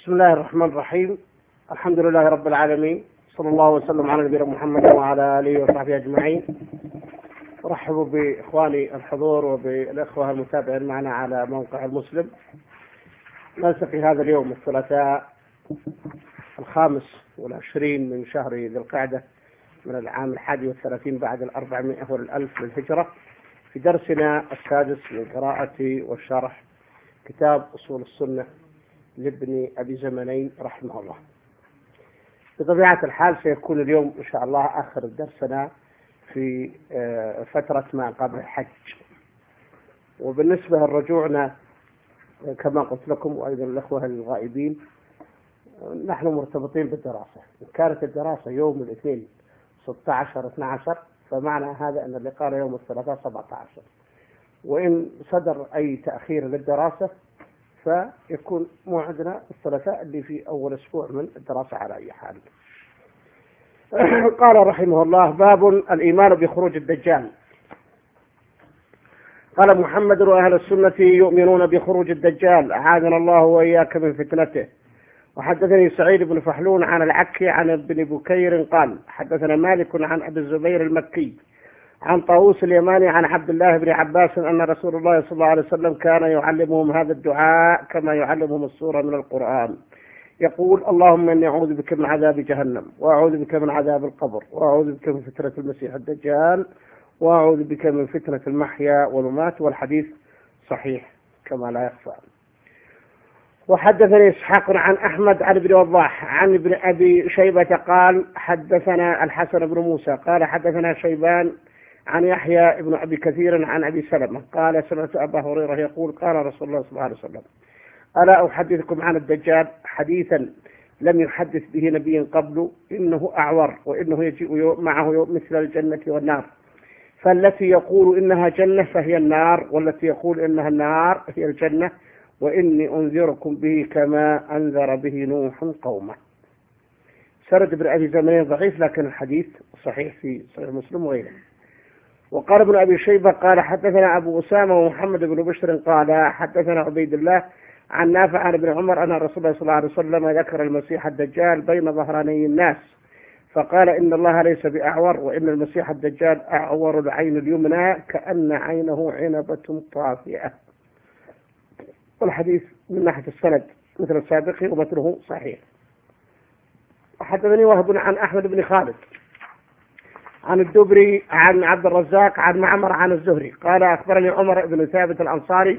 بسم الله الرحمن الرحيم. الحمد لله رب العالمين، صلى الله وسلم على نبينا محمد وعلى آله وصحبه أجمعين. أرحب بإخواني الحضور وبالإخوة المتابعين معنا على موقع المسلم. نلتقي هذا اليوم الثلاثاء 25 من شهر ذي القعدة من العام 31 بعد 400 والألف للهجرة، في درسنا السادس من قراءة والشرح كتاب أصول السنة لابن أبي زمنين رحمه الله. بطبيعة الحال سيكون اليوم إن شاء الله آخر درسنا في فترة ما قبل الحج. وبالنسبة لرجوعنا كما قلت لكم وأيضا الأخوة الغائبين، نحن مرتبطين بالدراسة. إن كانت الدراسة يوم الاثنين 16-12 فمعنى هذا أن اللقاء يوم الثلاثاء 17، وإن صدر أي تأخير للدراسة فيكون موعدنا الثلاثاء اللي في أول أسبوع من الدراسة على أي حال. قال رحمه الله: باب الإيمان بخروج الدجال. قال محمد: وأهل السنة يؤمنون بخروج الدجال، أعاذنا الله وإياك من فتنته. وحدثني سعيد بن فحلون عن العكي عن ابن بكير قال: حدثنا مالك عن أبي الزبير المكي عن طاووس اليماني عن عبد الله بن عباس أن رسول الله صلى الله عليه وسلم كان يعلمهم هذا الدعاء كما يعلمهم السورة من القرآن، يقول: اللهم إني أعوذ بك من عذاب جهنم، وأعوذ بك من عذاب القبر، وأعوذ بك من فتنة المسيح الدجال، وأعوذ بك من فتنة المحيا والممات. والحديث صحيح كما لا يخفى. وحدثني إسحاق عن أحمد عن ابن وضاح عن ابن أبي شيبة قال: حدثنا الحسن بن موسى قال: حدثنا شيبان عن يحيى ابن أبي كثير عن أبي سلمة قال: سمعت أبا هريرة يقول: قال رسول الله صلى الله عليه وسلم: ألا أحدثكم عن الدجال حديثا لم يحدث به نبي قبل، إنه أعور، وإنه يجيء معه مثل الجنة والنار، فالتي يقول إنها جنة فهي النار، والتي يقول إنها النار هي الجنة، وإني أنذركم به كما أنذر به نوح قومه. سرد ابن أبي زمنين ضعيف، لكن الحديث صحيح في صحيح مسلم وغيره. وقال ابن أبي شيبة قال: حدثنا أبو أسامة ومحمد بن بشر قال: حدثنا عبيد الله عن نافع عن ابن عمر أن رسول الله صلى الله عليه وسلم ذكر المسيح الدجال بين ظهراني الناس، فقال: إن الله ليس بأعور، وإن المسيح الدجال أعور العين اليمنى كأن عينه عنبة طافئة. والحديث من ناحية السند مثل السابق ومثله صحيح. وحدثني وهب عن أحمد بن خالد عن الدبري عن عبد الرزاق عن معمر عن الزهري قال: أخبرني عمر بن ثابت الأنصاري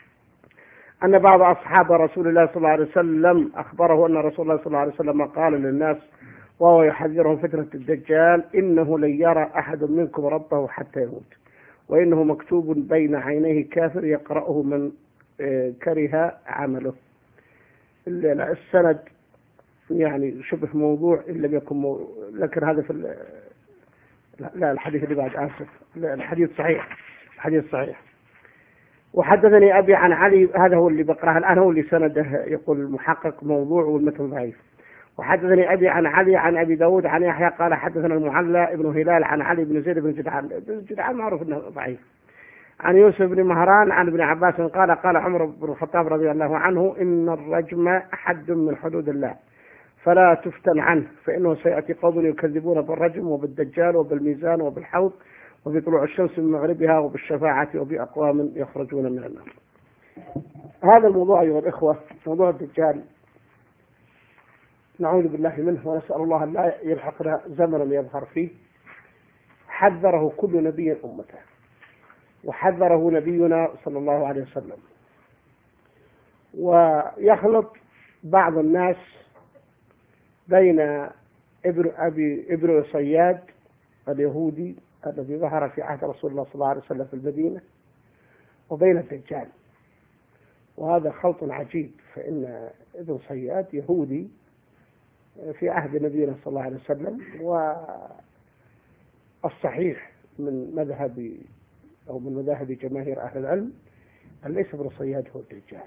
أن بعض أصحاب رسول الله صلى الله عليه وسلم أخبره أن رسول الله صلى الله عليه وسلم قال للناس وهو يحذرهم فتنة الدجال: إنه لن يرى أحد منكم ربه حتى يموت، وإنه مكتوب بين عينيه كافر يقرأه من كره عمله. السند يعني شبه موضوع إن لم يكن لكن هذا في لا الحديث اللي بعد آسف، الحديث صحيح، الحديث صحيح. وحدثني أبي عن علي، هذا هو اللي بقرأه الآن، هو اللي سنده يقول المحقق موضوع والمتن ضعيف. وحدثني أبي عن علي عن أبي داود عن يحيى قال: حدثنا المعلى ابن هلال عن علي بن زيد بن جدعان معروف أنه ضعيف، عن يوسف بن مهران عن ابن عباس قال: قال عمر بن الخطاب رضي الله عنه: إن الرجم حد من حدود الله فلا تفتن عنه، فإنه سيأتي قوم يكذبون بالرجم وبالدجال وبالميزان وبالحوض وبطلوع الشمس من مغربها وبالشفاعة وبأقوام يخرجون من النار. هذا الموضوع أيها الإخوة، موضوع الدجال، نعوذ بالله منه ونسأل الله أن لا يلحقنا زمنا يظهر فيه. حذره كل نبي أمته، وحذره نبينا صلى الله عليه وسلم. ويخلط بعض الناس بين ابن صياد اليهودي الذي ظهر في عهد رسول الله صلى الله عليه وسلم في المدينة وبين الدجال، وهذا خلط عجيب، فإن ابن صياد يهودي في عهد نبينا صلى الله عليه وسلم، والصحيح من مذهب أو من مذاهب جماهير أهل العلم أن ليس ابن صياد هو الدجال.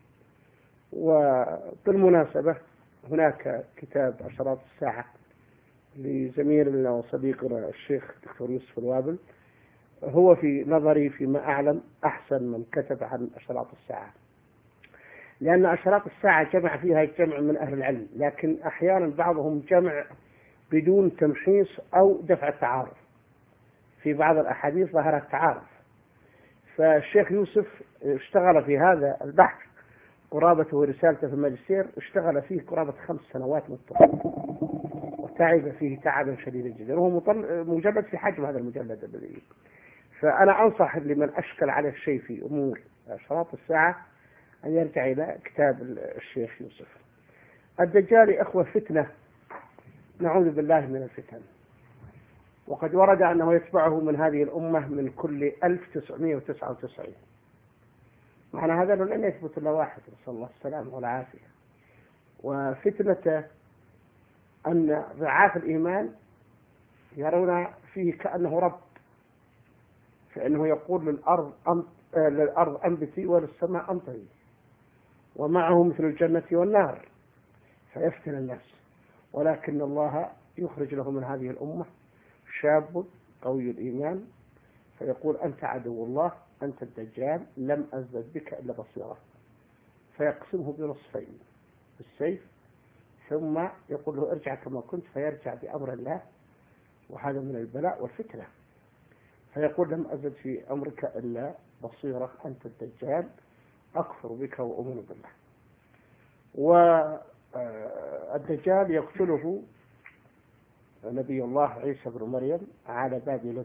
وبالمناسبة هناك كتاب أشراط الساعة لزميلنا وصديقنا الشيخ دكتور يوسف الوابل، هو في نظري فيما أعلم أحسن من كتب عن أشراط الساعة. لأن أشراط الساعة جمع فيها جمع من أهل العلم، لكن أحيانا بعضهم جمع بدون تمحيص أو دفع التعارض. في بعض الأحاديث ظهر التعارض، فالشيخ يوسف اشتغل في هذا البحث قرابته ورسالته في الماجستير، اشتغل فيه قرابة 5 سنوات متصلة وتعب فيه تعبا شديدا جدا، وهو مجلد في حجم هذا المجلد الذي. فأنا أنصح لمن أشكل على الشيء في أمور أشراط الساعة أن يرجع إلى كتاب الشيخ يوسف. الدجال أخوة فتنة، نعوذ بالله من الفتن، وقد ورد أنه يتبعه من هذه الأمة من كل 1999. معنى هذا لن يثبت إلا واحد، نسأل الله السلامة والعافية. وفتنة أن ضعاف الإيمان يرون فيه كأنه رب، فإنه يقول للأرض أنبتي وللسماء أمطري، ومعه مثل الجنة والنار، فيفتن الناس. ولكن الله يخرج له من هذه الأمة شاب قوي الإيمان فيقول أنت عدو الله، أنت الدجال، لم أزدد بك إلا بصيرة، فيقسمه بنصفين بالسيف، ثم يقول له ارجع كما كنت، فيرجع بأمر الله، وهذا من البلاء والفتنة. فيقول لم أزد في أمرك إلا بصيرة، أنت الدجال، أكفر بك وأؤمن بالله. والدجال يقتله نبي الله عيسى بن مريم على باب لد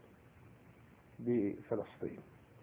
بفلسطين.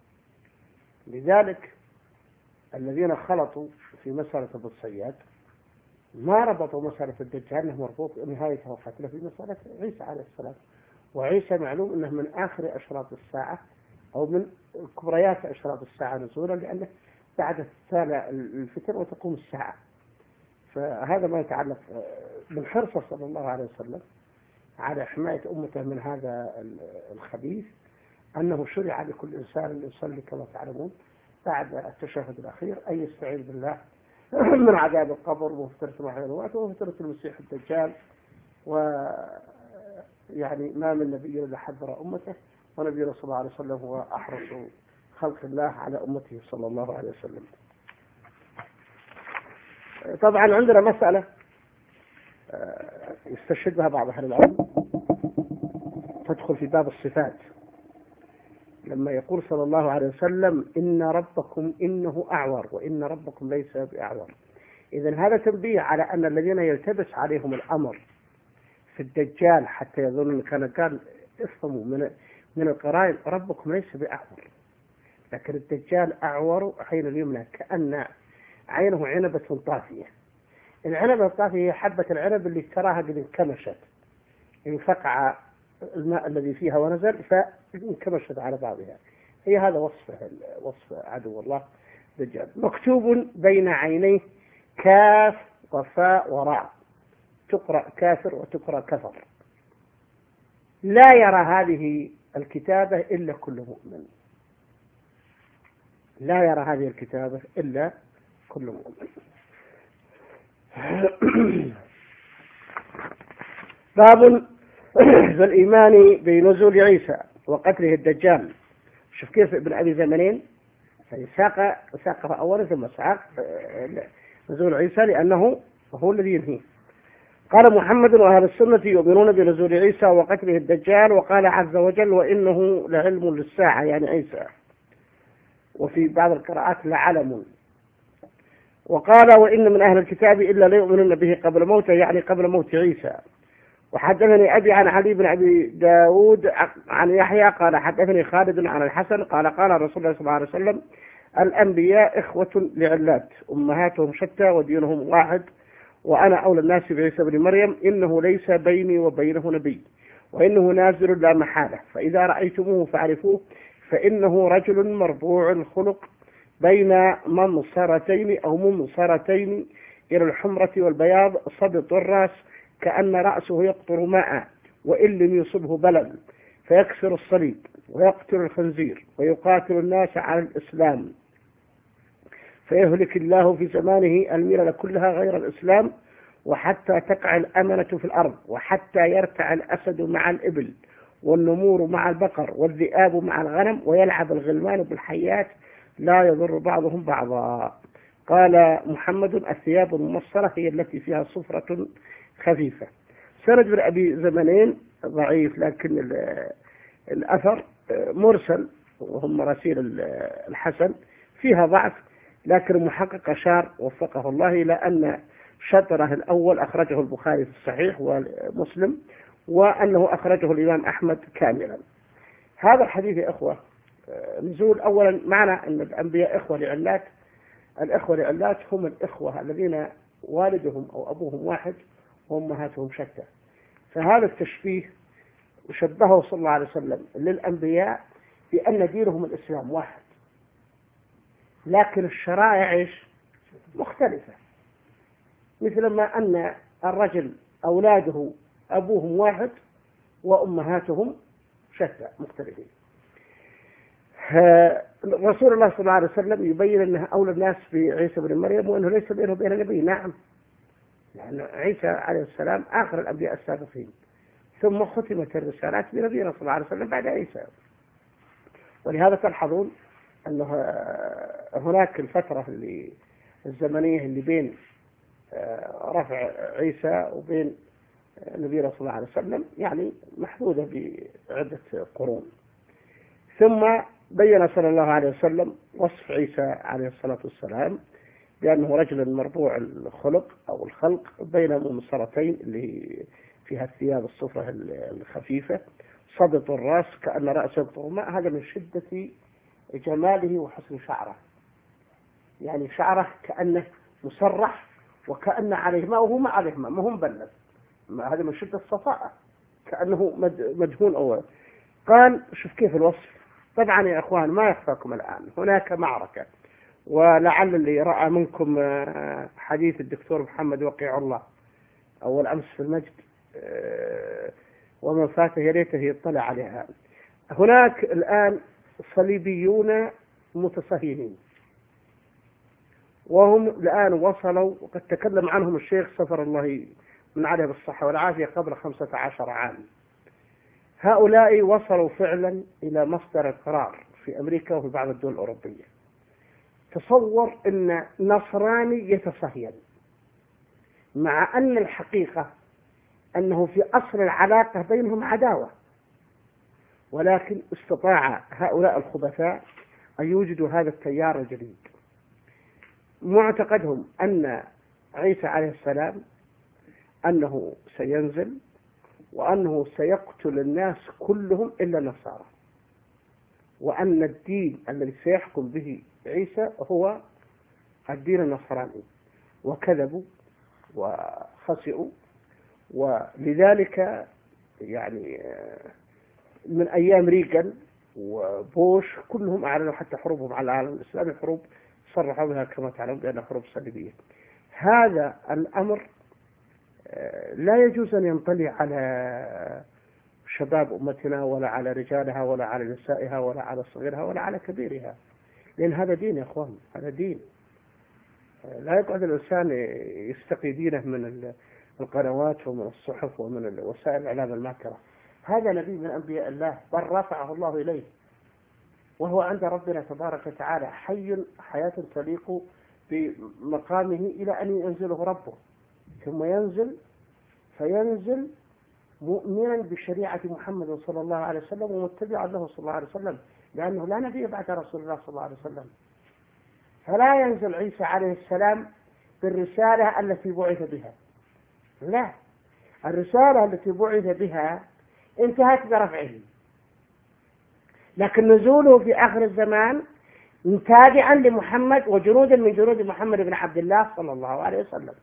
لذلك الذين خلطوا في مسألة أبو الصياد ما ربطوا مسألة الدجال أنه مربوط نهاية وفتلة في مسألة عيسى عليه السلام. وعيسى معلوم أنه من آخر أشراط الساعة أو من كبريات أشراط الساعة نزولا، لأنه بعد تتالى الفتن وتقوم الساعة. فهذا ما يتعلق من حرصه صلى الله عليه وسلم على حماية أمته من هذا الخبيث، أنه شرع لكل إنسان أن يصلي كما تعلمون بعد التشهد الأخير أن يستعيذ بالله من عذاب القبر وفترة المحيط وفترة المسيح الدجال. ويعني ما من نبي إلا حذر أمته، ونبينا صلى الله عليه وسلم هو أحرص خلق الله على أمته صلى الله عليه وسلم. طبعا عندنا مسألة يستشهد بها بعض أهل العلم تدخل في باب الصفات، لما يقول صلى الله عليه وسلم إن ربكم إنه أعور وإن ربكم ليس بأعور. إذن هذا تنبيه على أن الذين يلتبس عليهم الأمر في الدجال حتى يظنون كان قال افهموا من القرائن ربكم ليس بأعور، لكن الدجال أعور عين اليمنى كأن عينه عنبة طافية. العنبة الطافية هي حبة العنب اللي تراها قد انكمشت، انفقع الماء الذي فيها ونزل فانكمشت على بعضها. هي هذا وصف عدو الله الدجال. مكتوب بين عينيه كاف وفاء وراء، تقرأ كافر وتقرأ كفر. لا يرى هذه الكتابة إلا كل مؤمن، لا يرى هذه الكتابة إلا كل مؤمن. باب في الإيمان بنزول عيسى وقتله الدجال. شوف كيف ابن أبي زمنين ساقها أولا ثم ساق نزول عيسى لأنه هو الذي ينهيه. قال محمد وأهل السنة يؤمنون بنزول عيسى وقتله الدجال، وقال عز وجل وإنه لعلم للساعة يعني عيسى، وفي بعض القراءات لعلم. وقال وإن من أهل الكتاب إلا ليؤمنون به قبل موته يعني قبل موت عيسى. وحدثني أبي عن علي بن أبي داود عن يحيى قال حدثني خالد عن الحسن قال قال رسول الله صلى الله عليه وسلم الأنبياء إخوة لعلات أمهاتهم شتى ودينهم واحد، وأنا أولى الناس بعيسى بن مريم، إنه ليس بيني وبينه نبي وإنه نازل لا محالة، فإذا رأيتموه فاعرفوه، فإنه رجل مربوع الخلق بين منصرتين أو منصرتين إلى الحمرة والبياض صبط الرأس كأن رأسه يقطر ماء، وإن لم يصبه بلل، فيكسر الصليب ويقتل الخنزير ويقاتل الناس على الإسلام، فيهلك الله في زمانه الملل كلها غير الإسلام، وحتى تقع الأمنة في الأرض، وحتى يرتع الأسد مع الإبل والنمور مع البقر والذئاب مع الغنم، ويلعب الغلمان بالحيات لا يضر بعضهم بعضا. قال محمد: الثياب الممصرة هي التي فيها صفرة خفيفة. سند بن أبي زمنين ضعيف، لكن الأثر مرسل، وهم مراسيل الحسن فيها ضعف، لكن المحقق أشار وفقه الله إلى أن شطره الأول أخرجه البخاري في الصحيح ومسلم، وأنه أخرجه الإمام أحمد كاملا. هذا الحديث يا إخوة نزول أولا معنى أن الأنبياء إخوة لعلات. الإخوة لعلات هم الإخوة الذين والدهم أو أبوهم واحد وأمهاتهم شتى. فهذا التشبيه شبهه صلى الله عليه وسلم للأنبياء بأن دينهم الإسلام واحد، لكن الشرائع مختلفة، مثل ما أن الرجل أولاده أبوهم واحد وأمهاتهم شتى مختلفين. رسول الله صلى الله عليه وسلم يبين أنه أولى الناس بعيسى بن مريم، وأنه ليس بينه وبين نبي. نعم، لأن عيسى عليه السلام آخر الأنبياء السابقين، ثم ختمت الرسالات بنبينا صلى الله عليه وسلم بعد عيسى. ولهذا تلحظون أنه هناك الفترة الزمنية اللي بين رفع عيسى وبين نبينا صلى الله عليه وسلم يعني محدودة بعدة قرون. ثم بين صلى الله عليه وسلم وصف عيسى عليه الصلاة والسلام بأنه رجل مربوع الخلق أو الخلق بين ممصرتين اللي فيها الثياب الصفرة الخفيفة، صدط الرأس كأن رأسه يقطر ماء. هذا من شدة جماله وحسن شعره، يعني شعره كأنه مسرح وكأن عليه ماء وهو ما عليه ماء، ما هو مبلد. هذا من شدة الصفاءة، كأنه مدهون أول. قال شوف كيف الوصف. طبعا يا أخوان ما يخفاكم الآن هناك معركة، ولعل اللي رأى منكم حديث الدكتور محمد وقيع الله أول أمس في المجد ومن فاته يا ريته يطلع عليها. هناك الآن صليبيون متصهينين، وهم الآن وصلوا، وقد تكلم عنهم الشيخ سفر الله من عليه بالصحة والعافية قبل 15 عام. هؤلاء وصلوا فعلا إلى مصدر القرار في أمريكا وفي بعض الدول الأوروبية. تصور أن نصراني يتصهين، مع أن الحقيقة أنه في أصل العلاقة بينهم عداوة، ولكن استطاع هؤلاء الخبثاء أن يوجدوا هذا التيار الجديد. معتقدهم أن عيسى عليه السلام أنه سينزل وأنه سيقتل الناس كلهم إلا النصارى، وأن الدين الذي سيحكم به عيسى هو الدين النصراني، وكذبوا وخسئوا. ولذلك يعني من أيام ريغان وبوش كلهم أعلنوا حتى حروبهم على العالم الإسلامي، حروب صرحوا بها كما تعلمون بأنها حروب صليبية. هذا الأمر لا يجوز أن ينطلي على شباب أمتنا ولا على رجالها ولا على نسائها ولا على صغيرها ولا على كبيرها، لأن هذا دين يا أخوان، هذا دين. لا يقعد الإنسان يستقي دينه من القنوات ومن الصحف ومن وسائل الإعلام الماكرة. هذا نبي من أنبياء الله، بل رفعه الله إليه، وهو عند ربنا تبارك وتعالى حي حياة تليق بمقامه إلى أن ينزله ربه، ثم ينزل فينزل مؤمنا بشريعة محمد صلى الله عليه وسلم ومتبعا له صلى الله عليه وسلم، لأنه لا نبي بعد رسول الله صلى الله عليه وسلم. فلا ينزل عيسى عليه السلام بالرسالة التي بعث بها، لا، الرسالة التي بعث بها انتهت برفعه، لكن نزوله في آخر الزمان تابعا لمحمد وجنودا من جنود محمد بن عبد الله صلى الله عليه وسلم.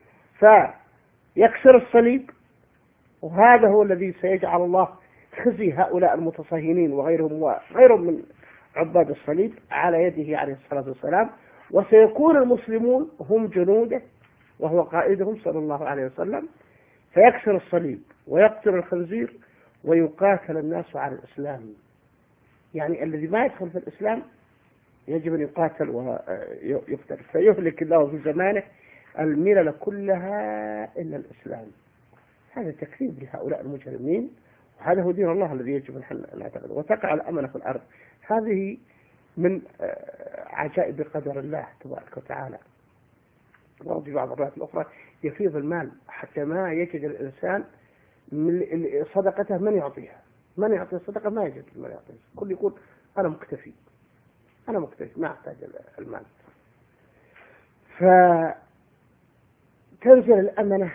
فيكسر الصليب، وهذا هو الذي سيجعل الله خزي هؤلاء المتصهينين وغيرهم من عباد الصليب على يده عليه الصلاة والسلام، وسيكون المسلمون هم جنوده وهو قائدهم صلى الله عليه وسلم، فيكسر الصليب ويقتل الخنزير ويقاتل الناس على الإسلام. يعني الذي ما يدخل في الإسلام يجب أن يقاتل ويقتل، فيهلك الله في زمانه الملل كلها إلا الإسلام. هذا تكذيب لهؤلاء المجرمين، وهذا هو دين الله الذي يجب أن نعتقده. وتقع الأمنة في الأرض، هذه من عجائب قدر الله تبارك وتعالى. وفي بعض الروايات الأخرى يفيض المال حتى ما يجد الإنسان من صدقته من يعطيها، من يعطي الصدقة ما يجد من يعطيها، كل يقول أنا مكتفي، أنا مكتفي ما أحتاج المال. فتنزل الأمنة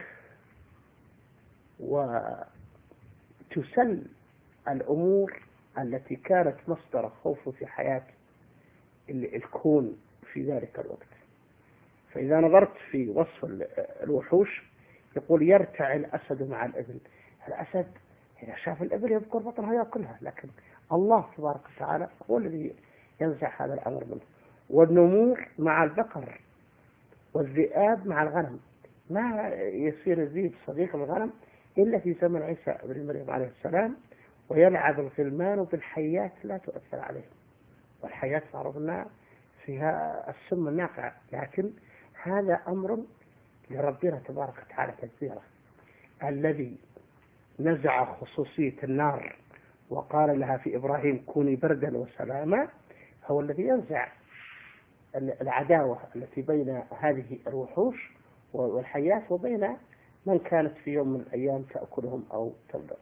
وتسل الأمور التي كانت مصدر خوف في حياة الكون في ذلك الوقت. فإذا نظرت في وصف الوحوش يقول يرتع الأسد مع الإبل. الأسد إذا شاف الإبل يذكر بطنها يأكلها، لكن الله تبارك وتعالى هو الذي ينزع هذا الأمر منه. والنمور مع البقر، والذئاب مع الغنم. ما يصير الذئب صديق الغنم إلا في زمن عيسى بن مريم عليه السلام، ويلعب الغلمان بالحيات لا تؤثر عليه. والحيات معروف أنها فيها السم النافع، لكن هذا أمر لربنا تبارك وتعالى تدبيره. الذي نزع خصوصية النار وقال لها في إبراهيم كوني بردا وسلاما هو الذي ينزع العداوة التي بين هذه الوحوش والحيات وبين من كانت في يوم من الأيام تأكلهم أو تبلغ.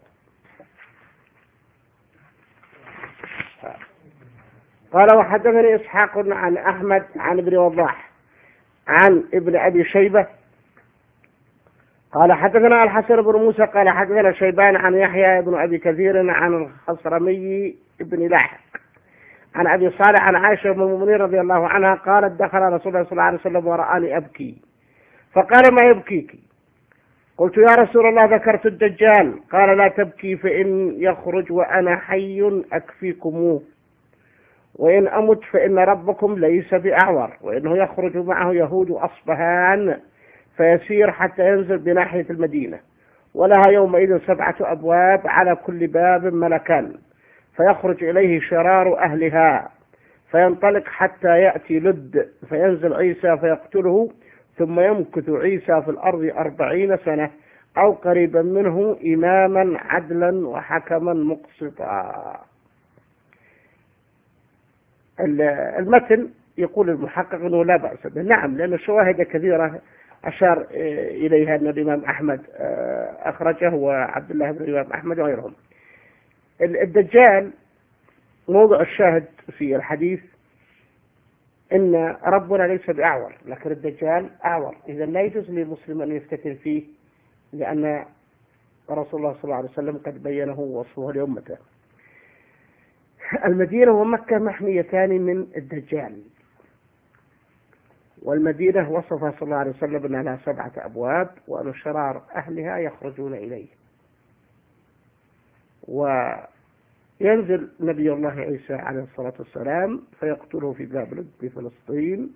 قال وحدثني إسحاق عن أحمد عن ابن وضاح عن ابن أبي شيبة قال حدثنا الحسن بن موسى قال حدثنا شيبان عن يحيى بن أبي كثير عن الخصرمي بن لاحق عن أبي صالح عن عائشة بن المؤمنين رضي الله عنها قالت دخل رسول الله صلى الله عليه وسلم ورآني أبكي فقال ما يبكيك؟ قلت يا رسول الله ذكرت الدجال. قال لا تبكي فإن يخرج وأنا حي أكفيكموه، وإن أمت فإن ربكم ليس بأعور، وإنه يخرج معه يهود أصبهان فيسير حتى ينزل بناحية المدينة، ولها يومئذ 7 أبواب على كل باب ملكان، فيخرج إليه شرار أهلها فينطلق حتى يأتي لد فينزل عيسى فيقتله، ثم يمكث عيسى في الأرض 40 سنة أو قريبا منه إماما عدلا وحكما مقسطا. المتن يقول المحقق أنه لا بأس به، نعم، لأن الشواهد كثيرة أشار إليها أن الإمام أحمد أخرجه وعبد الله بن الإمام أحمد وغيرهم. الدجال موضع الشاهد في الحديث إن ربنا ليس بأعور، لكن الدجال أعور، إذا لا يجوز للمسلم أن يفتتن فيه، لأن رسول الله صلى الله عليه وسلم قد بينه وصفه لأمته. المدينة ومكة محميتان من الدجال، والمدينة وصفها صلى الله عليه وسلم أنها لها 7 أبواب وأن شرار أهلها يخرجون إليه. وينزل نبي الله عيسى عليه الصلاة والسلام فيقتله في بابل بفلسطين،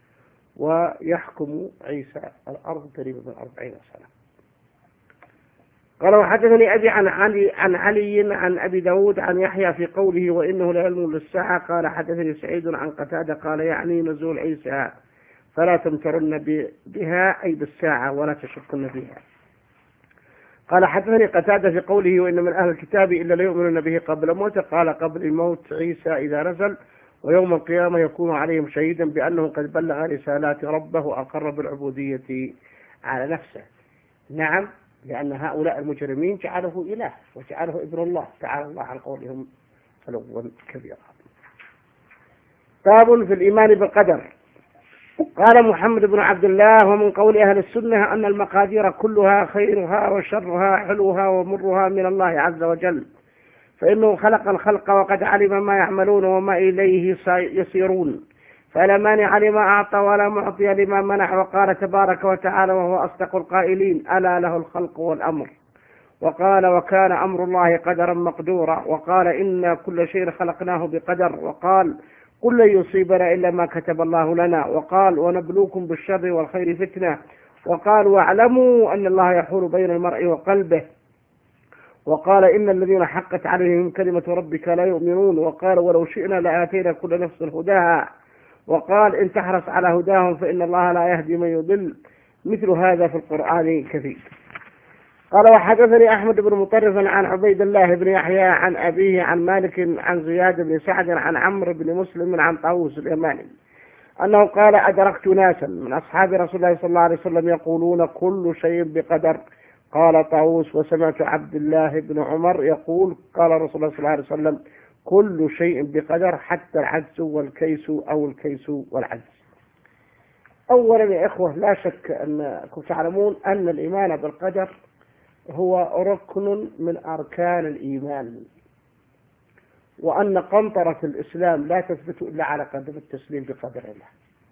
ويحكم عيسى الأرض قريبا من 40 سنة. قال وحدثني أبي عن علي عن أبي داود عن يحيى في قوله وإنه لعلم للساعة. قال حدثني سعيد عن قتادة قال يعني نزول عيسى فلا تمترن بها أي بالساعة ولا تشكن فيها. قال حدثني قتادة في قوله وإن من أهل الكتاب إلا ليؤمنون به قبل موته. قال قبل الموت عيسى إذا نزل، ويوم القيامة يكون عليهم شهيدا بأنه قد بلغ رسالات ربه وأقر بالعبودية على نفسه. نعم، لأن هؤلاء المجرمين جعله إله وجعله ابن الله تعالى الله عن قولهم علوا كبيرا. باب في الإيمان بالقدر. قال محمد بن عبد الله ومن قول أهل السنة أن المقادير كلها خيرها وشرها حلوها ومرها من الله عز وجل، فإنه خلق الخلق وقد علم ما يعملون وما إليه يسيرون، فلا مانع لما أعطى ولا معطي لما منع. وقال تبارك وتعالى وهو أصدق القائلين ألا له الخلق والأمر. وقال وكان أمر الله قدرا مقدورا. وقال إنا كل شيء خلقناه بقدر. وقال قل لن يصيبنا إلا ما كتب الله لنا. وقال ونبلوكم بالشر والخير فتنة. وقال واعلموا أن الله يحول بين المرء وقلبه. وقال إن الذين حقت عليهم كلمة ربك لا يؤمنون. وقال ولو شئنا لآتينا كل نفس هداها. وقال إن تحرص على هداهم فإن الله لا يهدي من يضل. مثل هذا في القرآن كثير. قال وحدثني أحمد بن مطرف عن عبيد الله بن يحيى عن أبيه عن مالك عن زياد بن سعد عن عمرو بن مسلم عن طاووس اليماني أنه قال أدركت ناسا من أصحاب رسول الله صلى الله عليه وسلم يقولون كل شيء بقدر. قال طاووس وسمعت عبد الله بن عمر يقول قال رسول الله صلى الله عليه وسلم كل شيء بقدر حتى العجز والكيس أو الكيس والعجز. أولا يا إخوة لا شك أنكم تعلمون أن الإيمان بالقدر هو ركن من أركان الإيمان، وأن قنطرة الإسلام لا تثبت إلا على قدر التسليم بقدر الله،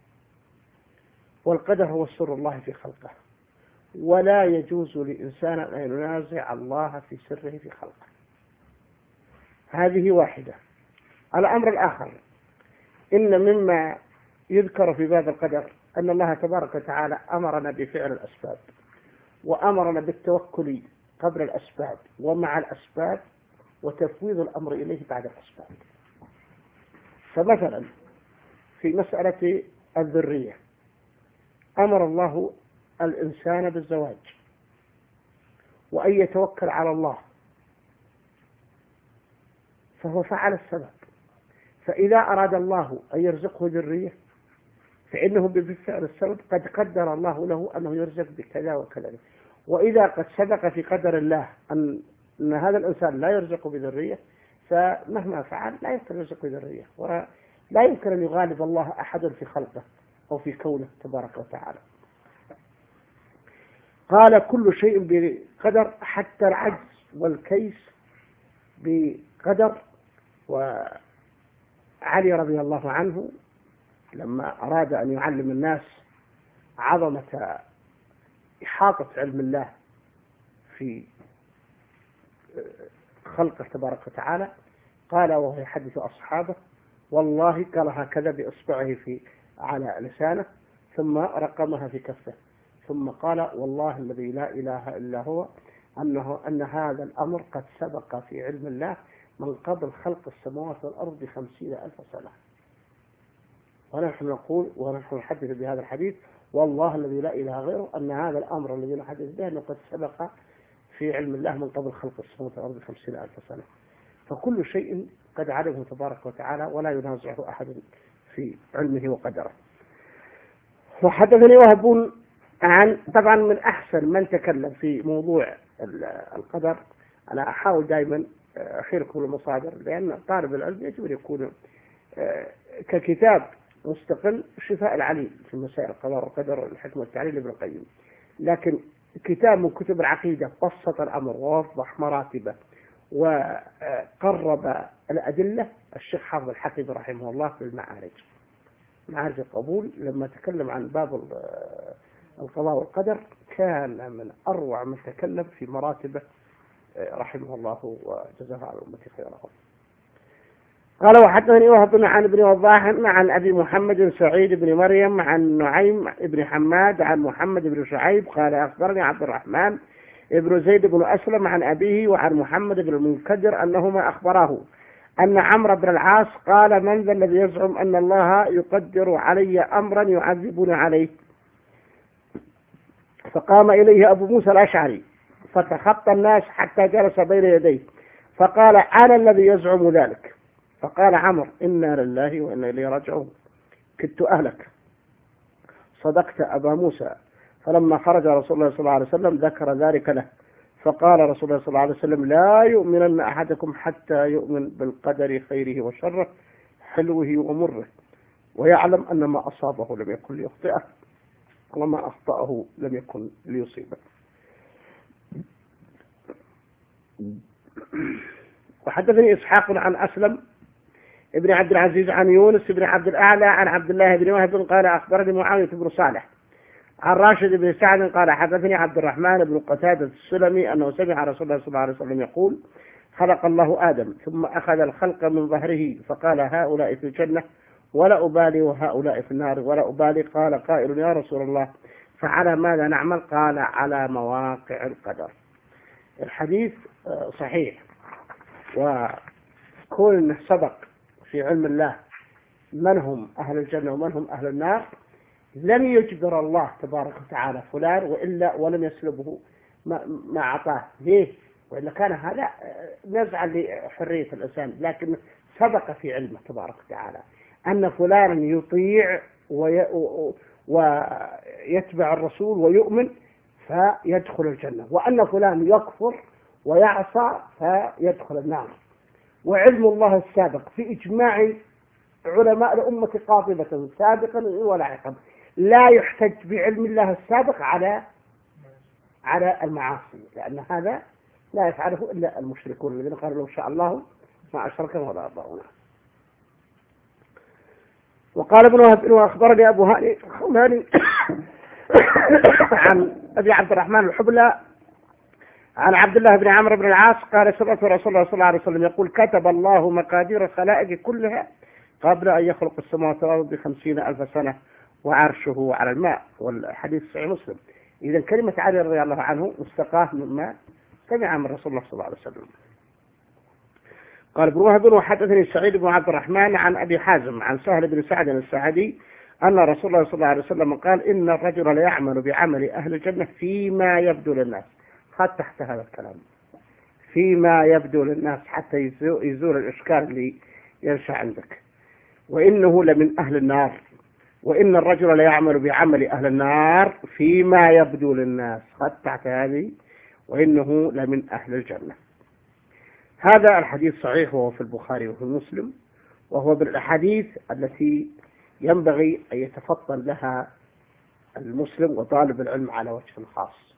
والقدر هو سر الله في خلقه، ولا يجوز لإنسان أن ينازع الله في سره في خلقه. هذه واحدة. الأمر الآخر إن مما يذكر في باب القدر أن الله تبارك وتعالى أمرنا بفعل الأسباب، وأمرنا بالتوكل قبل الأسباب ومع الأسباب، وتفويض الأمر إليه بعد الأسباب. فمثلا في مسألة الذرية أمر الله الإنسان بالزواج وأن يتوكل على الله، فهو فعل السبب. فإذا أراد الله أن يرزقه ذرية فإنه بفعل السبب قد قدر الله له أنه يرزق بكذا وكذا. وإذا قد سبق في قدر الله أن هذا الإنسان لا يرزق بذرية فمهما فعل لا يمكن يرزق بذرية، ولا يمكن أن يغالب الله أحد في خلقه أو في كونه تبارك وتعالى. قال كل شيء بقدر حتى العجز والكيس بقدر. وعلي رضي الله عنه لما أراد أن يعلم الناس عظمة إحاطة علم الله في خلقه تبارك وتعالى قال وهو يحدث أصحابه والله قال هكذا بإصبعه على لسانه ثم رقمها في كفه ثم قال والله الذي لا إله إلا هو أن هذا الأمر قد سبق في علم الله من قبل خلق السماوات والأرض ب50,000 سنة. ونحن نقول ونحن نحدث بهذا الحديث والله الذي لا إله غيره أن هذا الأمر الذي نحدث به أنه قد سبق في علم الله من قبل خلق السماوات والأرض ب50,000 سنة. فكل شيء قد علمه تبارك وتعالى ولا ينازعه أحد في علمه وقدره. وحدثني وهب عن طبعا من أحسن من تكلم في موضوع القدر. أنا أحاول دائما أخيركم المصادر لأن طالب العلم يجب أن يكون ككتاب مستقل شفاء العليل في مسائل القضاء والقدر الحكمة والتعليل ابن القيم، لكن كتاب من كتب العقيدة بسط الأمر ووضح مراتبه وقرب الأدلة الشيخ حافظ الحكيم رحمه الله في معارج القبول لما تكلم عن باب القضاء والقدر كان من أروع من تكلم في مراتبه رحمه الله وجزاه على أمته خيرا. قال وحدثني وهب عن ابن وضاح عن أبي محمد سعيد بن مريم عن نعيم بن حماد عن محمد بن شعيب قال أخبرني عبد الرحمن ابن زيد بن أسلم عن أبيه وعن محمد بن المنكدر أنهما أخبراه أن عمرو بن العاص قال من ذا الذي يزعم أن الله يقدر علي أمرا يعذبني عليه؟ فقام إليه أبو موسى الأشعري فتخطى الناس حتى جلس بين يديه فقال أنا الذي يزعم ذلك. فقال عمرو إنا لله وإنا إليه راجعون كدت أهلك صدقت أبا موسى. فلما خرج رسول الله صلى الله عليه وسلم ذكر ذلك له فقال رسول الله صلى الله عليه وسلم لا يؤمنن أحدكم حتى يؤمن بالقدر خيره وشره حلوه ومره ويعلم أن ما أصابه لم يكن ليخطئه وما أخطأه لم يكن ليصيبه. وحدثني إسحاق عن أسلم ابن عبد العزيز عن يونس بن عبد الأعلى عن عبد الله بن وهب قال أخبرني معاوية بن صالح عن راشد بن سعد قال حدثني عبد الرحمن بن قتادة السلمي أنه سمع رسول الله صلى الله عليه وسلم يقول خلق الله آدم ثم أخذ الخلق من ظهره فقال هؤلاء في الجنة ولا أبالي وهؤلاء في النار ولا أبالي. قال قائل يا رسول الله فعلى ماذا نعمل؟ قال على مواقع القدر. الحديث صحيح، وكون انه سبق في علم الله من هم أهل الجنة ومن هم أهل النار لم يجبر الله تبارك وتعالى فلان وإلا ولم يسلبه ما أعطاه ليه؟ وإلا كان هذا نزعا لحرية الإنسان، لكن سبق في علمه تبارك وتعالى أن فلانا يطيع ويتبع الرسول ويؤمن فيدخل الجنة، وأن فلان يكفر ويعصى فيدخل النار. وعلم الله السابق في إجماع علماء الأمة قاطبة سابقا ولاحقا، لا يحتج بعلم الله السابق على المعاصي، لأن هذا لا يفعله إلا المشركون الذين قالوا لو شاء الله ما أشركنا ولا أضاؤنا. وقال ابن وهب وأخبرني أبو هاني عن أبي عبد الرحمن الحبلى عن عبد الله بن عمرو بن العاص قال سمعت رسول الله صلى الله عليه وسلم يقول كتب الله مقادير الخلائق كلها قبل أن يخلق السماوات والأرض ب50,000 سنة وعرشه على الماء، والحديث صحيح مسلم. إذا كلمة علي رضي الله عنه مستقاه مما سمع من رسول الله صلى الله عليه وسلم. قال ابن وهب وحدثني سعيد بن عبد الرحمن عن أبي حازم عن سهل بن سعد الساعدي أن رسول الله صلى الله عليه وسلم قال إن الرجل ليعمل بعمل أهل الجنة فيما يبدو للناس. خذ تحت هذا الكلام فيما يبدو للناس حتى يزول الإشكال اللي ينشأ عندك. وإنه لمن أهل النار، وإن الرجل ليعمل بعمل أهل النار فيما يبدو للناس. خذ تحت هذه وإنه لمن أهل الجنة. هذا الحديث صحيح وهو في البخاري وفي مسلم، وهو من الأحاديث التي ينبغي أن يتفطن لها المسلم وطالب العلم على وجه خاص.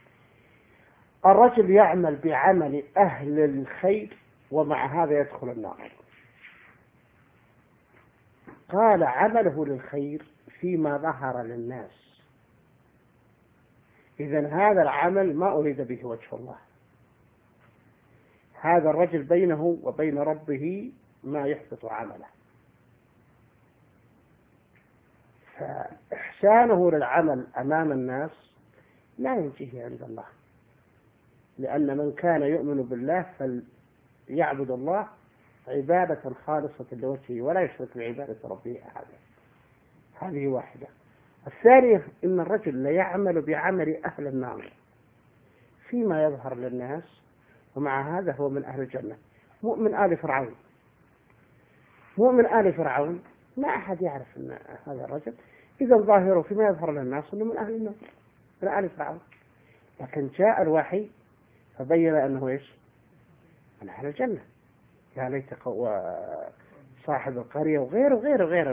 الرجل يعمل بعمل أهل الخير ومع هذا يدخل النار. قال عمله للخير فيما ظهر للناس، إذن هذا العمل ما أريد به وجه الله. هذا الرجل بينه وبين ربه ما يحبط عمله، فإحسانه للعمل أمام الناس لا ينتهي عند الله، لأن من كان يؤمن بالله فليعبد الله عبادة خالصة لوجهه ولا يشرك بعبادة ربه أحدا. هذه واحدة. الثانية إن الرجل لا يعمل بعمل أهل النار فيما يظهر للناس، ومع هذا هو من أهل الجنة. مؤمن آل فرعون، مؤمن آل فرعون ما أحد يعرف أن هذا الرجل إذا ظاهره فيما يظهر للناس أنه من أهل النار من آل فرعون، لكن جاء الوحي فبين أنه إيش؟ من أهل الجنة. يا ليت صاحب القرية وغيره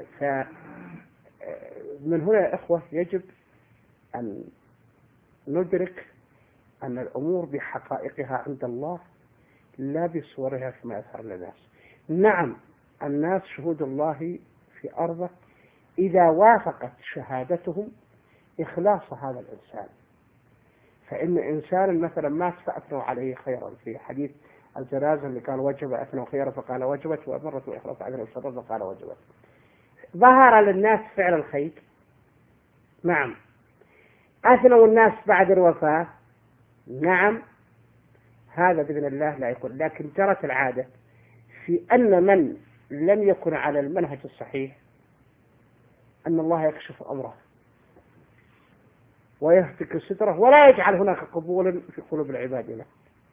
من هنا يا إخوة يجب أن ندرك أن الأمور بحقائقها عند الله لا بصورها فيما يظهر للناس. نعم الناس شهود الله في أرضه إذا وافقت شهادتهم إخلاص هذا الإنسان. فإن إنسان مثلا مات فأثنوا عليه خيرا في حديث الجنازة اللي قال وجب أثنوا خيرا فقال وجبت، وأمرت وإخلاص عدل وشرط فقال وجبت. ظهر للناس فعل الخير، نعم. أثنوا الناس بعد الوفاة، نعم. هذا بإذن الله لا يكون، لكن جرت العادة في أن من لم يكن على المنهج الصحيح أن الله يكشف أمره ويهتك ستره ولا يجعل هناك قبول في قلوب العباد له.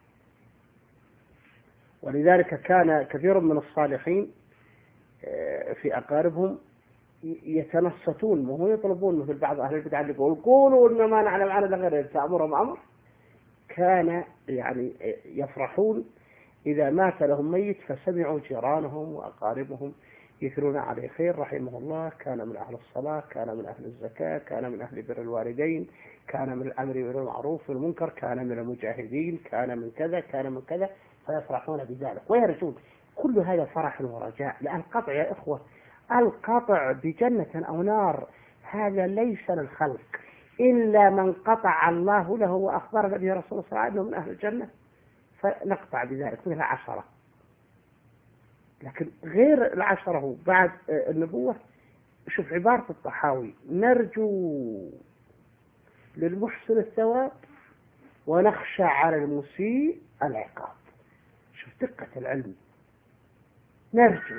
ولذلك كان كثير من الصالحين في أقاربهم يتنصتون وهم يطلبون مثل بعض أهل البدع اللي يقول قولوا إنما نعلم عن غير تأمرهم أمر. كان يعني يفرحون إذا مات لهم ميت فسمعوا جيرانهم وأقاربهم يثنون عليه خير، رحمه الله كان من أهل الصلاة، كان من أهل الزكاة، كان من أهل بر الوالدين، كان من الأمر بالمعروف والمنكر، كان من المجاهدين، كان من كذا، كان من كذا، فيفرحون بذلك ويرجون. كل هذا فرح ورجاء، لأن القطع يا إخوة، القطع بجنة أو نار هذا ليس للخلق إلا من قطع الله له وأخبر النبي رسول الله صلى الله عليه وسلم من أهل الجنة فنقطع بذلك مثل 10. لكن غير 10 بعد النبوة، شوف عبارة الطحاوي: نرجو للمحسن الثواب ونخشى على المسيء العقاب. شوف دقة العلم، نرجو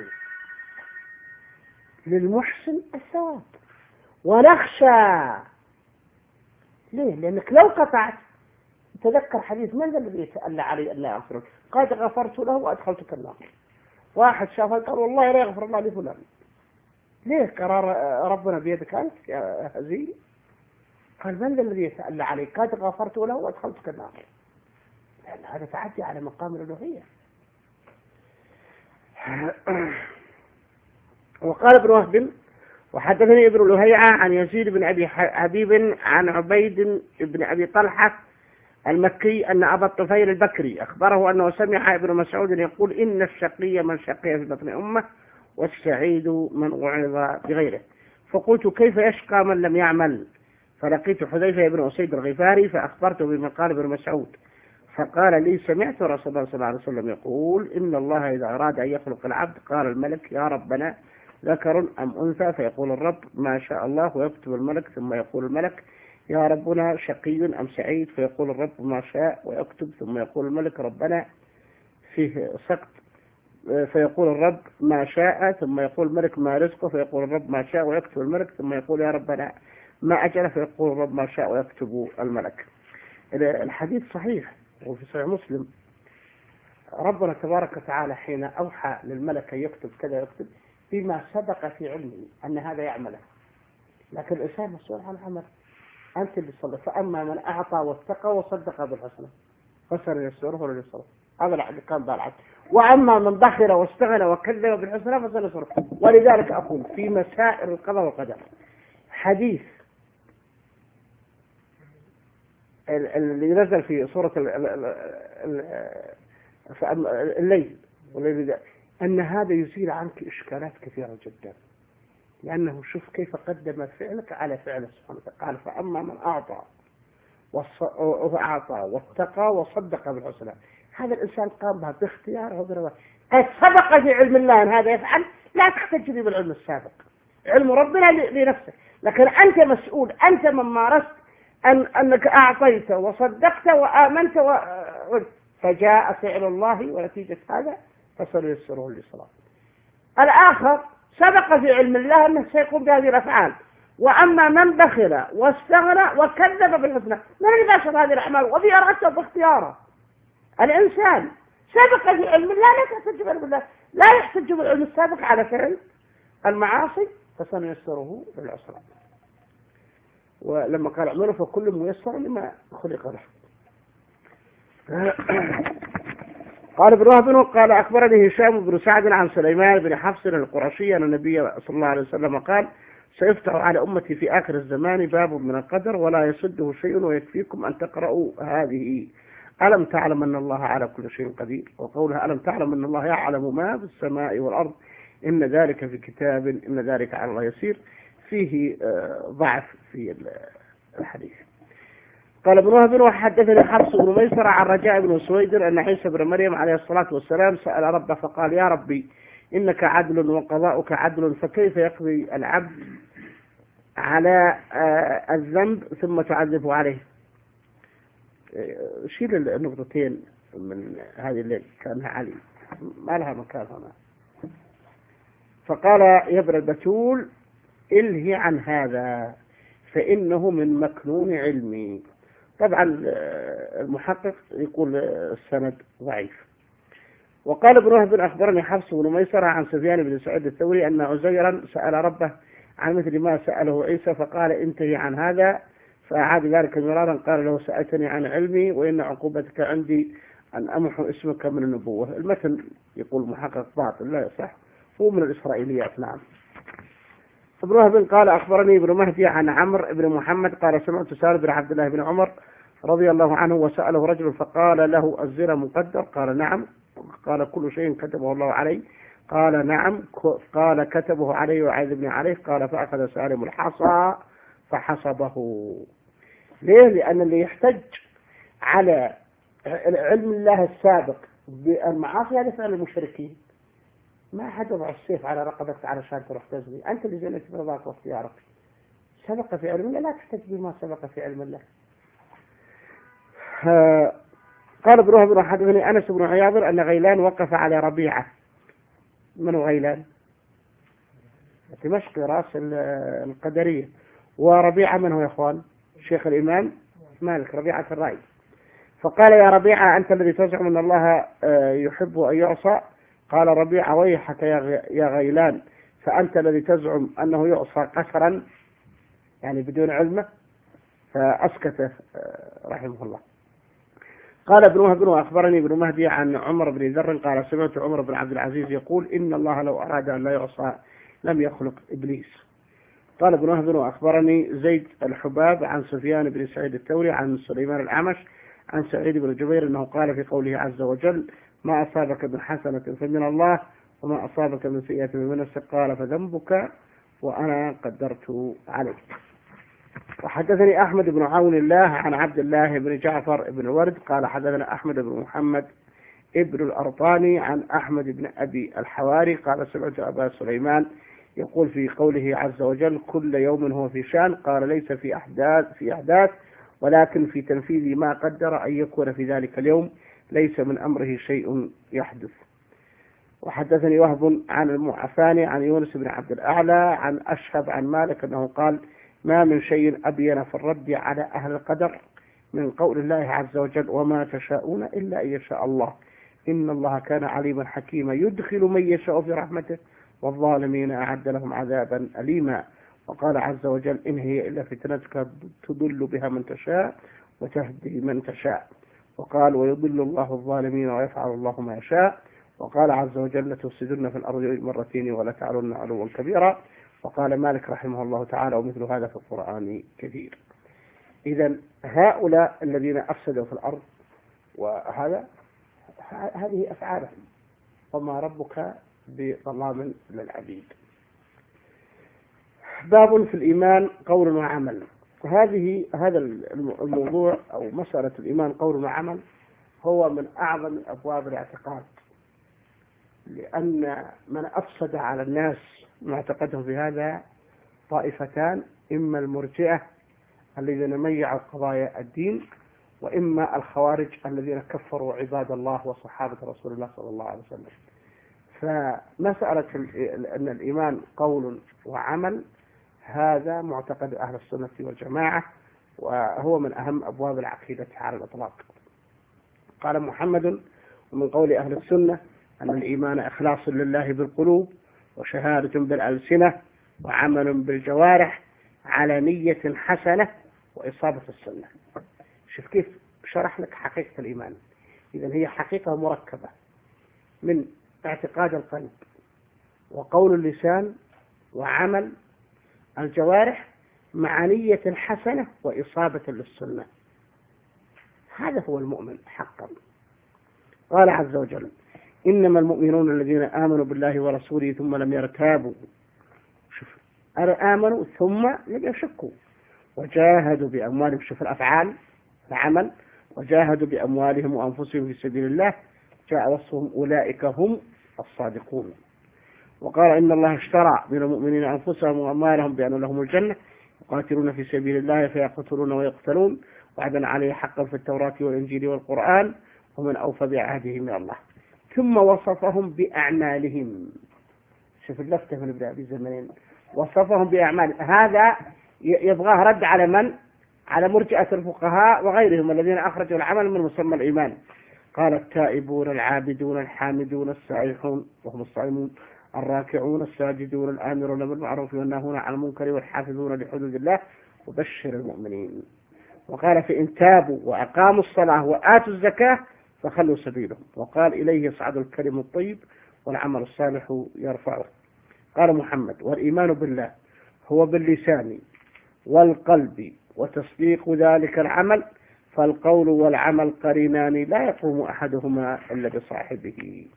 للمحسن الثواب ونخشى. ليه؟ لأنك لو قطعت تذكر حديث من ذا الذي يتألى علي أن لا يغفر له؟ قد غفرت له وأدخلتك النار. واحد شافه قال والله لا يغفر الله لفلان. ليه؟ قرار ربنا بيدك أنت يا هزيل. قال من ذا الذي يتألى علي؟ قد غفرت له وأدخلتك النار. لأن هذا تعدي على مقام الألوهية. وقال ابن وهب وحدثني ابن لهيعة عن يزيد بن أبي حبيب عن عبيد بن أبي طلحة المكي أن أبا الطفيل البكري أخبره أنه سمع ابن مسعود يقول إن الشقي من شقي في بطن أمه والسعيد من وعظ بغيره. فقلت كيف يشقى من لم يعمل؟ فلقيت حذيفة بن أسيد الغفاري فأخبرته بما قال ابن مسعود فقال لي سمعت رسول الله صلى الله عليه وسلم يقول إن الله إذا أراد أن يخلق العبد قال الملك يا ربنا ذكر أم أنثى؟ فيقول الرب ما شاء الله ويكتب الملك ثم يقول الملك يا ربنا شقي أم سعيد؟ فيقول الرب ما شاء ويكتب ثم يقول الملك ربنا فيه سقط. فيقول الرب ما شاء ثم يقول الملك ما رزقه؟ فيقول الرب ما شاء ويكتب الملك ثم يقول يا ربنا ما أجله؟ فيقول الرب ما شاء ويكتب الملك. الحديث صحيح وفي صحيح مسلم. ربنا تبارك وتعالى حين أوحى للملك أن يكتب كذا يكتب بما سبق في علمه أن هذا يعمله، لكن الإنسان مسؤول عن عمل. أنت اللي صلى فأما من أعطى واتقى وصدق بالحسنى فسنيسره لليسرى. هذا اللي كان بالعكس. وأما من بخل واستغنى وكذب بالحسنى فسنيسره. ولذلك أقول في مسائل القضاء والقدر حديث اللي نزل في سورة الليل أن هذا يزيل عنك إشكالات كثيرة جدا، لأنه شوف كيف قدم فعلك على فعله سبحانه وتعالى. قال فأما من أعطى واتقى وصدق بالحسنى. هذا الإنسان قام بها باختياره وبرضاه. سبق في علم الله أن هذا يفعل، لا تحتج به بالعلم السابق. علم ربنا لنفسه، لكن أنت مسؤول. أنت من مارست أنك أعطيت وصدقت وآمنت فجاء فعل الله ونتيجة هذا فسنيسره للصلاة. الآخر سبق في علم الله أنه سيقوم بهذه الأفعال. وأما من بخل واستغنى وكذب بالحسنى من يباشر هذه الأعمال وفي إرادته باختياره. الإنسان سبق في علم الله لا تحتج بعلم الله، لا يحتج بالعلم السابق على فعل المعاصي فسنيسره للعسرى. ولما قال اعملوا فكل ميسر لما خلق له. قال ابن وهب قال أخبرني هشام بن سعد عن سليمان بن حفص القرشي أن النبي صلى الله عليه وسلم قال سيفتح على أمتي في آخر الزمان باب من القدر ولا يسده شيء ويكفيكم أن تقرأوا هذه ألم تعلم أن الله على كل شيء قدير، وقولها ألم تعلم أن الله يعلم ما في السماء والأرض إن ذلك في كتاب إن ذلك على الله يسير. فيه ضعف في الحديث. قال ابن وهب وحدثني حفص بن ميسر عن رجاء بن سويدر أن عيسى بن مريم عليه الصلاة والسلام سأل ربه فقال يا ربي إنك عدل وقضاؤك عدل فكيف يقضي العبد على الذنب ثم تعذبه عليه؟ شيل النقطتين من هذه الليل كانها علي ما لها مكان هنا. فقال يا ابن البتول إلهي عن هذا فإنه من مكنون علمي. طبعا المحقق يقول السند ضعيف. وقال ابن وهب أخبرني حفص بن ميسرة عن سفيان بن سعيد الثوري أن عزيرا سأل ربه عن مثل ما سأله عيسى فقال انتهي عن هذا فأعاد ذلك مرارا. قال له سألتني عن علمي وإن عقوبتك عندي أن أمحو اسمك من النبوة. المثل يقول محقق باطل لا يصح، هو من الإسرائيليات. نعم. ابن وهب قال أخبرني ابن مهدي عن عمرو بن محمد قال سمعت سالم بن عبد الله بن عمر رضي الله عنه وسأله رجل فقال له الزنا مقدر؟ قال نعم. قال كل شيء كتبه الله عليه؟ قال نعم. قال كتبه عليه وعاذبني عليه؟ قال فأخذ سالم الحصى فحصبه. ليه؟ لأن اللي يحتج على علم الله السابق بالمعاصي هذا فعل المشركين. ما حد يضع السيف على رقبتك علشان تروح تزني، أنت اللي زنيت برضاك واختيارك. سبق في علم الله لا تحتج بما سبق في علم الله. قال ابن وهب حدثني أنس بن عياضر أن غيلان وقف على ربيعة. من غيلان؟ دمشق راس القدرية. وربيعة من هو يا إخوان؟ شيخ الإمام مالك ربيعة الرأي. فقال يا ربيعة أنت الذي تزعم أن الله يحب أن يعصى؟ قال ربيعة ويحك يا غيلان، فأنت الذي تزعم أنه يعصى قسرا، يعني بدون علمه. فأسكته رحمه الله. قال ابن وهب وأخبرني ابن مهدي عن عمر بن ذر قال سمعت عمر بن عبد العزيز يقول إن الله لو أراد أن لا يعصى لم يخلق إبليس. قال ابن وهب وأخبرني زيد الحباب عن سفيان بن سعيد الثوري عن سليمان الأعمش عن سعيد بن جبير أنه قال في قوله عز وجل ما أصابك من حسنة فمن الله وما أصابك من سيئة من نفسك قال فذنبك وأنا قدرت عليك. وحدثني أحمد بن عون الله عن عبد الله بن جعفر بن الورد قال حدثنا أحمد بن محمد ابن الأرطاني عن أحمد بن أبي الحواري قال سمعت أبا سليمان يقول في قوله عز وجل كل يوم هو في شأن قال ليس في أحداث ولكن في تنفيذ ما قدر أن يكون في ذلك اليوم ليس من أمره شيء يحدث. وحدثني وهب عن المعافاني عن يونس بن عبد الأعلى عن أشهب عن مالك أنه قال ما من شيء أبين في الرد على أهل القدر من قول الله عز وجل وما تشاءون إلا أن يشاء الله إن الله كان عليما حكيما يدخل من يشاء في رحمته والظالمين أعد لهم عذابا أليما. وقال عز وجل إن هي إلا فتنتك تضل بها من تشاء وتهدي من تشاء. وقال ويضل الله الظالمين ويفعل الله ما يشاء. وقال عز وجل لتفسدن في الأرض مرتين ولا تعلن علوا كبيرا. وقال مالك رحمه الله تعالى ومثل هذا في القرآن كثير. إذا هؤلاء الذين أفسدوا في الأرض هذه أفعالهم وما ربك بظلام للعبيد. باب في الإيمان قول وعمل. هذا الموضوع أو مسألة الإيمان قول وعمل هو من أعظم أبواب الاعتقاد، لأن من أفسد على الناس معتقدهم في هذا طائفتان، إما المرجئة الذين ميعوا قضايا الدين، وإما الخوارج الذين كفروا عباد الله وصحابة رسول الله صلى الله عليه وسلم. فمسألة أن الإيمان قول وعمل هذا معتقد أهل السنة والجماعة، وهو من أهم أبواب العقيدة على الإطلاق. قال محمد ومن قول أهل السنة أن الإيمان إخلاص لله بالقلوب وشهادة بالألسنة وعمل بالجوارح على نية حسنة وإصابة السنة. شوف كيف شرح لك حقيقة الإيمان. إذن هي حقيقة مركبة من اعتقاد القلب وقول اللسان وعمل الجوارح مع نية حسنة وإصابة للسنة. هذا هو المؤمن حقا. قال عز وجل إنما المؤمنون الذين آمنوا بالله ورسوله ثم لم يرتابوا. شوف آمنوا ثم لم يشكوا وجاهدوا بأموالهم. شوف الأفعال العمل وجاهدوا بأموالهم وأنفسهم في سبيل الله جاء وصفهم أولئك هم الصادقون. وقال إن الله اشترى من المؤمنين أنفسهم وأموالهم بأن لهم الجنة يقاتلون في سبيل الله فيقتلون ويقتلون وعدا عليه حقا في التوراة والإنجيل والقرآن ومن أوفى بعهده من الله. ثم وصفهم بأعمالهم. شوف اللفتة من ابن أبي زمانين وصفهم بأعمال. هذا يبغاه رد على من؟ على مرجئة الفقهاء وغيرهم الذين أخرجوا العمل من مسمى الإيمان. قال التائبون العابدون الحامدون السائحون وهم الصائمون الراكعون الساجدون الآمرون بالمعروف والناهون عن المنكر والحافظون لحدود الله وبشر المؤمنين. وقال فإن تابوا وأقاموا الصلاة وآتوا الزكاة فخلوا سبيلهم. وقال إليه يصعد الكلم الطيب والعمل الصالح يرفعه. قال محمد والإيمان بالله هو باللسان والقلب وتصديق ذلك العمل، فالقول والعمل قرينان لا يقوم أحدهما إلا بصاحبه.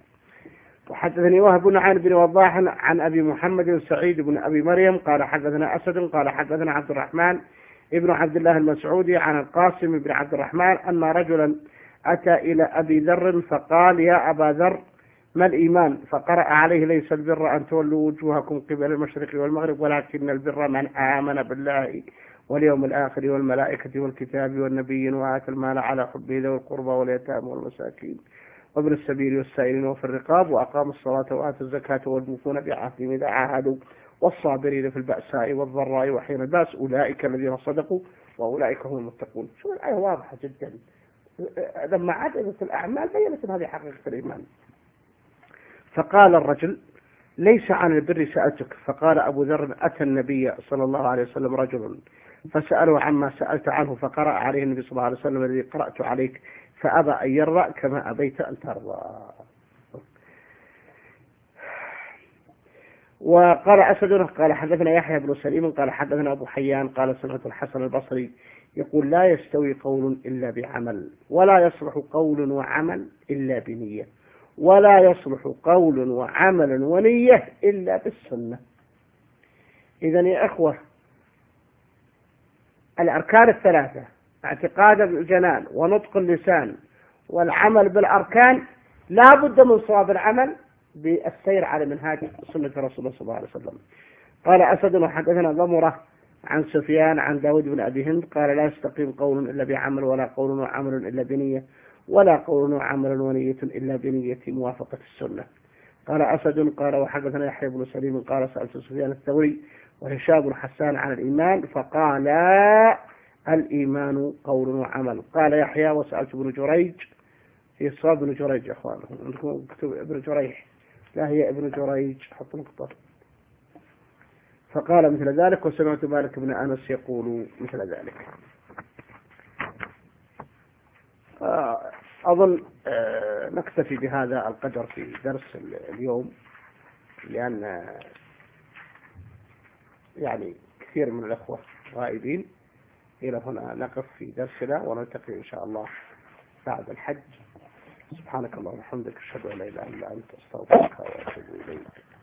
وحدثني وهب عن بن وضاح عن أبي محمد سعيد بن أبي مريم قال حدثنا أسد قال حدثنا عبد الرحمن ابن عبد الله المسعودي عن القاسم بن عبد الرحمن أن رجلا أتى إلى أبي ذر فقال يا أبا ذر ما الإيمان؟ فقرأ عليه ليس البر أن تولوا وجوهكم قبل المشرق والمغرب ولكن البر من آمن بالله واليوم الآخر والملائكة والكتاب والنبيين وآتى المال على حبه ذوي القربى واليتامى والمساكين وابن السبيل والسائلين وفي الرقاب وأقاموا الصلاة وآتوا الزكاة والموفون بعهدهم إذا عاهدوا والصابرين في البأساء والضراء وحين البأس أولئك الذين صدقوا وأولئك هم المتقون. شو الآية واضحة جدا لما عددت الأعمال بينت أن هذه حقيقة الإيمان. فقال الرجل ليس عن البر سألتك. فقال أبو ذر أتى النبي صلى الله عليه وسلم رجل فسأله عما سألت عنه فقرأ عليه النبي صلى الله عليه وسلم الذي قرأت عليك فأبى أن يرضى كما أبيت أن ترضى. وقال أسد قال حدثنا يحيى بن سليم قال حدثنا أبو حيان قال سمعت الحسن البصري يقول لا يستوي قول إلا بعمل ولا يصلح قول وعمل إلا بنية ولا يصلح قول وعمل ونية إلا بالسنة. إذن يا أخوة الأركان الثلاثة اعتقاد الجنان ونطق اللسان والعمل بالأركان لا بد من صواب العمل بالسير على منهاج سنة رسول الله صلى الله عليه وسلم. قال أسد وحدثنا ضمرة عن سفيان عن داود بن أبي هند قال لا يستقيم قول إلا بعمل ولا قول وعمل إلا بنية ولا قول وعمل ونية إلا بنية موافقة السنة. قال أسد قال وحدثنا يحيى بن سليم قال سألت سفيان الثوري وهشام بن حسان عن الإيمان فقال الإيمان قول وعمل. قال يحيى وسألت ابن جريج هي صواب ابن جريج يا أخوان عندكم اكتب ابن جريح لا هي ابن جريج حط نقطة. فقال مثل ذلك وسمعت مالك بن أنس يقول مثل ذلك. أظن نكتفي بهذا القدر في درس اليوم لأن يعني كثير من الأخوة غائبين. إلى هنا نقف في درسنا ونلتقي إن شاء الله بعد الحج. سبحانك اللهم وبحمدك أشهد أن لا إله إلا أنت أستغفرك وأتوب إليك.